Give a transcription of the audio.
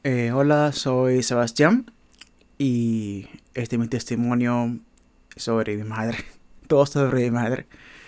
Hola, soy Sebastián y este es mi testimonio sobre mi madre. Todo sobre mi madre.